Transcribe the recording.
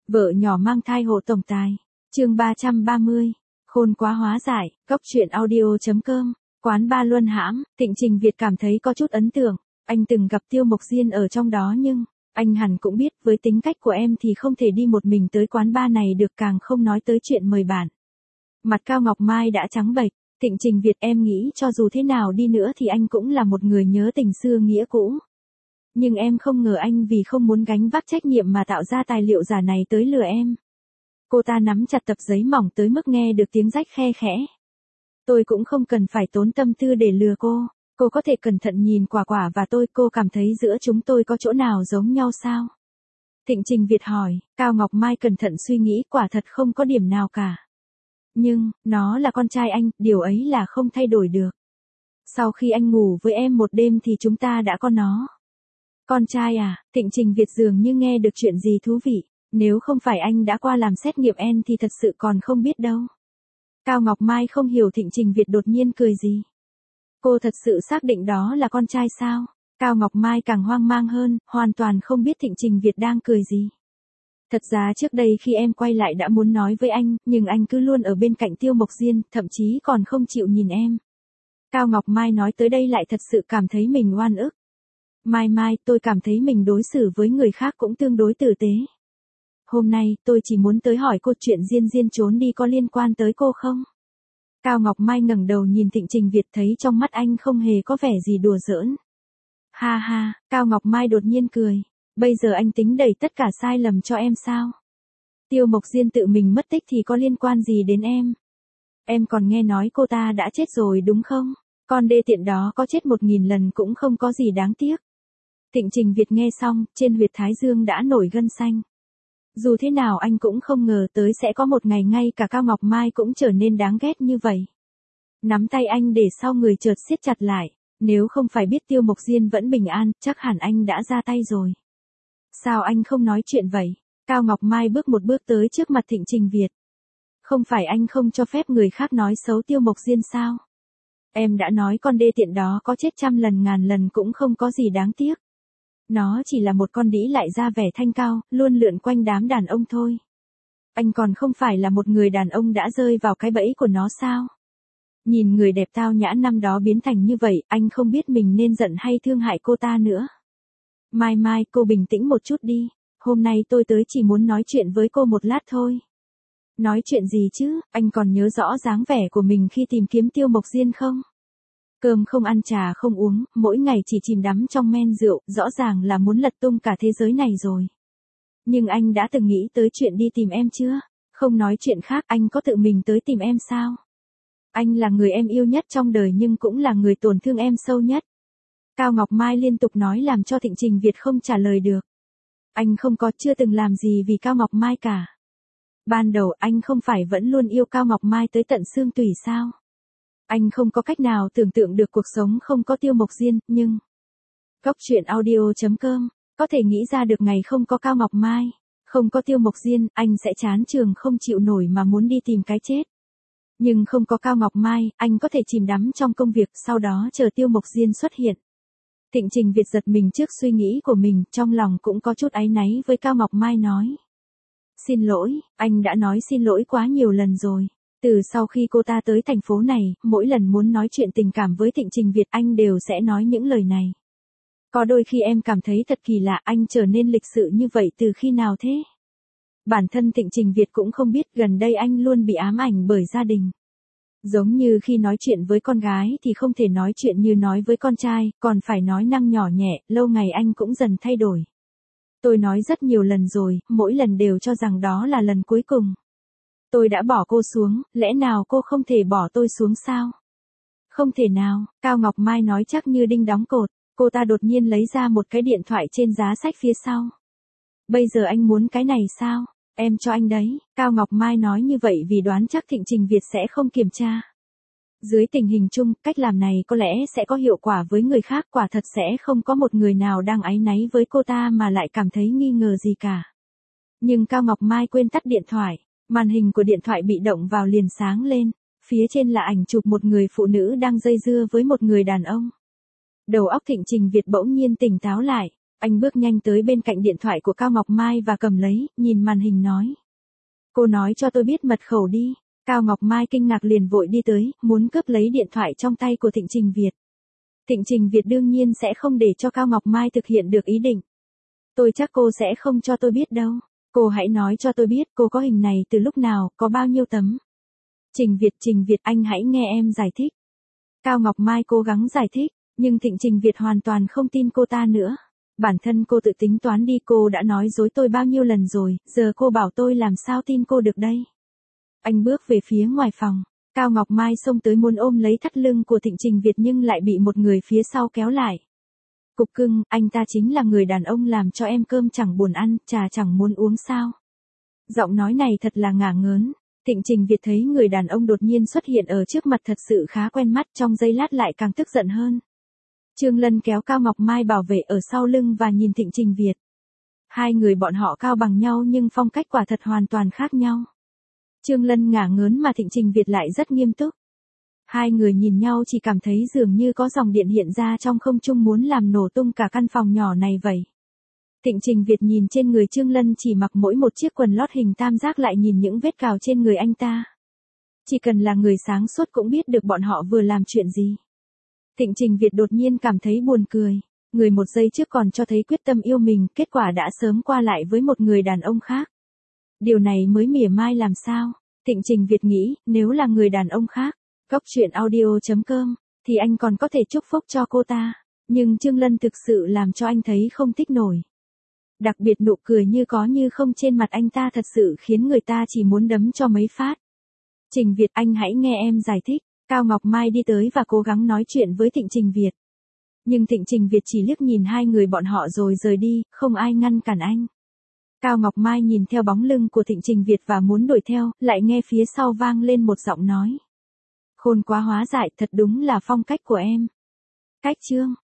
Vợ nhỏ mang thai hộ tổng tài. Chương 330. Khôn quá hóa giải. Góc truyện audio.com. Quán ba Luân Hãm. Thịnh Trình Việt cảm thấy có chút ấn tượng. Anh từng gặp Tiêu Mộc Diên ở trong đó nhưng anh hẳn cũng biết với tính cách của em thì không thể đi một mình tới quán ba này được, càng không nói tới chuyện mời bạn. Mặt Cao Ngọc Mai đã trắng bệch. Thịnh Trình Việt, em nghĩ cho dù thế nào đi nữa thì anh cũng là một người nhớ tình xưa nghĩa cũ. Nhưng em không ngờ anh vì không muốn gánh vác trách nhiệm mà tạo ra tài liệu giả này tới lừa em. Cô ta nắm chặt tập giấy mỏng tới mức nghe được tiếng rách khe khẽ. Tôi cũng không cần phải tốn tâm tư để lừa cô. Cô có thể cẩn thận nhìn quả và cô cảm thấy giữa chúng tôi có chỗ nào giống nhau sao? Thịnh Trình Việt hỏi. Cao Ngọc Mai cẩn thận suy nghĩ, quả thật không có điểm nào cả. Nhưng, nó là con trai anh, điều ấy là không thay đổi được. Sau khi anh ngủ với em một đêm thì chúng ta đã có nó. Con trai à? Thịnh Trình Việt dường như nghe được chuyện gì thú vị. Nếu không phải anh đã qua làm xét nghiệm N thì thật sự còn không biết đâu. Cao Ngọc Mai không hiểu Thịnh Trình Việt đột nhiên cười gì. Cô thật sự xác định đó là con trai sao? Cao Ngọc Mai càng hoang mang hơn, hoàn toàn không biết Thịnh Trình Việt đang cười gì. Thật ra trước đây khi em quay lại đã muốn nói với anh, nhưng anh cứ luôn ở bên cạnh Tiêu Mộc Diên, thậm chí còn không chịu nhìn em. Cao Ngọc Mai nói tới đây lại thật sự cảm thấy mình oan ức. Mai, tôi cảm thấy mình đối xử với người khác cũng tương đối tử tế. Hôm nay, tôi chỉ muốn tới hỏi cô chuyện Diên trốn đi có liên quan tới cô không? Cao Ngọc Mai ngẩng đầu nhìn Thịnh Trình Việt, thấy trong mắt anh không hề có vẻ gì đùa giỡn. Ha ha, Cao Ngọc Mai đột nhiên cười. Bây giờ anh tính đẩy tất cả sai lầm cho em sao? Tiêu Mộc Diên tự mình mất tích thì có liên quan gì đến em? Em còn nghe nói cô ta đã chết rồi đúng không? Con đê tiện đó có chết 1000 lần cũng không có gì đáng tiếc. Thịnh Trình Việt nghe xong, trên huyệt thái dương đã nổi gân xanh. Dù thế nào anh cũng không ngờ tới sẽ có một ngày ngay cả Cao Ngọc Mai cũng trở nên đáng ghét như vậy. Nắm tay anh để sau người chợt siết chặt lại. Nếu không phải biết Tiêu Mộc Diên vẫn bình an, chắc hẳn anh đã ra tay rồi. Sao anh không nói chuyện vậy? Cao Ngọc Mai bước một bước tới trước mặt Thịnh Trình Việt. Không phải anh không cho phép người khác nói xấu Tiêu Mộc Diên sao? Em đã nói con đê tiện đó có chết 100 lần 1000 lần cũng không có gì đáng tiếc. Nó chỉ là một con đĩ lại ra vẻ thanh cao, luôn lượn quanh đám đàn ông thôi. Anh còn không phải là một người đàn ông đã rơi vào cái bẫy của nó sao? Nhìn người đẹp tao nhã năm đó biến thành như vậy, anh không biết mình nên giận hay thương hại cô ta nữa. Mai, cô bình tĩnh một chút đi. Hôm nay tôi tới chỉ muốn nói chuyện với cô một lát thôi. Nói chuyện gì chứ, anh còn nhớ rõ dáng vẻ của mình khi tìm kiếm Tiêu Mộc Diên không? Cơm không ăn trà không uống, mỗi ngày chỉ chìm đắm trong men rượu, rõ ràng là muốn lật tung cả thế giới này rồi. Nhưng anh đã từng nghĩ tới chuyện đi tìm em chưa? Không nói chuyện khác, anh có tự mình tới tìm em sao? Anh là người em yêu nhất trong đời nhưng cũng là người tổn thương em sâu nhất. Cao Ngọc Mai liên tục nói làm cho Thịnh Trình Việt không trả lời được. Anh chưa từng làm gì vì Cao Ngọc Mai cả. Ban đầu anh không phải vẫn luôn yêu Cao Ngọc Mai tới tận xương tủy sao? Anh không có cách nào tưởng tượng được cuộc sống không có Tiêu Mộc Diên, nhưng... Góc truyện audio.com, có thể nghĩ ra được ngày không có Cao Ngọc Mai, không có Tiêu Mộc Diên, anh sẽ chán trường không chịu nổi mà muốn đi tìm cái chết. Nhưng không có Cao Ngọc Mai, anh có thể chìm đắm trong công việc, sau đó chờ Tiêu Mộc Diên xuất hiện. Thịnh Trình Việt giật mình trước suy nghĩ của mình, trong lòng cũng có chút áy náy với Cao Ngọc Mai nói. Xin lỗi, anh đã nói xin lỗi quá nhiều lần rồi. Từ sau khi cô ta tới thành phố này, mỗi lần muốn nói chuyện tình cảm với Thịnh Trình Việt anh đều sẽ nói những lời này. Có đôi khi em cảm thấy thật kỳ lạ, anh trở nên lịch sự như vậy từ khi nào thế? Bản thân Thịnh Trình Việt cũng không biết gần đây anh luôn bị ám ảnh bởi gia đình. Giống như khi nói chuyện với con gái thì không thể nói chuyện như nói với con trai, còn phải nói năng nhỏ nhẹ, lâu ngày anh cũng dần thay đổi. Tôi nói rất nhiều lần rồi, mỗi lần đều cho rằng đó là lần cuối cùng. Tôi đã bỏ cô xuống, lẽ nào cô không thể bỏ tôi xuống sao? Không thể nào, Cao Ngọc Mai nói chắc như đinh đóng cột, cô ta đột nhiên lấy ra một cái điện thoại trên giá sách phía sau. Bây giờ anh muốn cái này sao? Em cho anh đấy. Cao Ngọc Mai nói như vậy vì đoán chắc Thịnh Trình Việt sẽ không kiểm tra. Dưới tình hình chung, cách làm này có lẽ sẽ có hiệu quả với người khác, quả thật sẽ không có một người nào đang áy náy với cô ta mà lại cảm thấy nghi ngờ gì cả. Nhưng Cao Ngọc Mai quên tắt điện thoại, màn hình của điện thoại bị động vào liền sáng lên, phía trên là ảnh chụp một người phụ nữ đang dây dưa với một người đàn ông. Đầu óc Thịnh Trình Việt bỗng nhiên tỉnh táo lại, Anh bước nhanh tới bên cạnh điện thoại của Cao Ngọc Mai và cầm lấy, nhìn màn hình nói. Cô nói cho tôi biết mật khẩu đi. Cao Ngọc Mai kinh ngạc liền vội đi tới, muốn cướp lấy điện thoại trong tay của Thịnh Trình Việt. Thịnh Trình Việt đương nhiên sẽ không để cho Cao Ngọc Mai thực hiện được ý định. Tôi chắc cô sẽ không cho tôi biết đâu. Cô hãy nói cho tôi biết cô có hình này từ lúc nào, có bao nhiêu tấm. Trình Việt anh hãy nghe em giải thích. Cao Ngọc Mai cố gắng giải thích, nhưng Thịnh Trình Việt hoàn toàn không tin cô ta nữa. Bản thân cô tự tính toán đi, cô đã nói dối tôi bao nhiêu lần rồi, giờ cô bảo tôi làm sao tin cô được đây. Anh bước về phía ngoài phòng, Cao Ngọc Mai xông tới muốn ôm lấy thắt lưng của Thịnh Trình Việt nhưng lại bị một người phía sau kéo lại. Cục cưng, anh ta chính là người đàn ông làm cho em cơm chẳng buồn ăn, trà chẳng muốn uống sao. Giọng nói này thật là ngả ngớn. Thịnh Trình Việt thấy người đàn ông đột nhiên xuất hiện ở trước mặt thật sự khá quen mắt, trong giây lát lại càng tức giận hơn. Trương Lân kéo Cao Ngọc Mai bảo vệ ở sau lưng và nhìn Thịnh Trình Việt. Hai người bọn họ cao bằng nhau nhưng phong cách quả thật hoàn toàn khác nhau. Trương Lân ngả ngớn mà Thịnh Trình Việt lại rất nghiêm túc. Hai người nhìn nhau chỉ cảm thấy dường như có dòng điện hiện ra trong không trung muốn làm nổ tung cả căn phòng nhỏ này vậy. Thịnh Trình Việt nhìn trên người Trương Lân chỉ mặc mỗi một chiếc quần lót hình tam giác, lại nhìn những vết cào trên người anh ta. Chỉ cần là người sáng suốt cũng biết được bọn họ vừa làm chuyện gì. Thịnh Trình Việt đột nhiên cảm thấy buồn cười. Người một giây trước còn cho thấy quyết tâm yêu mình, kết quả đã sớm qua lại với một người đàn ông khác. Điều này mới mỉa mai làm sao? Thịnh Trình Việt nghĩ, nếu là người đàn ông khác, Cốc truyện audio.com, thì anh còn có thể chúc phúc cho cô ta. Nhưng Trương Lân thực sự làm cho anh thấy không thích nổi. Đặc biệt nụ cười như có như không trên mặt anh ta thật sự khiến người ta chỉ muốn đấm cho mấy phát. Trình Việt, anh hãy nghe em giải thích. Cao Ngọc Mai đi tới và cố gắng nói chuyện với Thịnh Trình Việt. Nhưng Thịnh Trình Việt chỉ liếc nhìn hai người bọn họ rồi rời đi, không ai ngăn cản anh. Cao Ngọc Mai nhìn theo bóng lưng của Thịnh Trình Việt và muốn đuổi theo, lại nghe phía sau vang lên một giọng nói. Khôn quá hóa dại, thật đúng là phong cách của em. Cách chương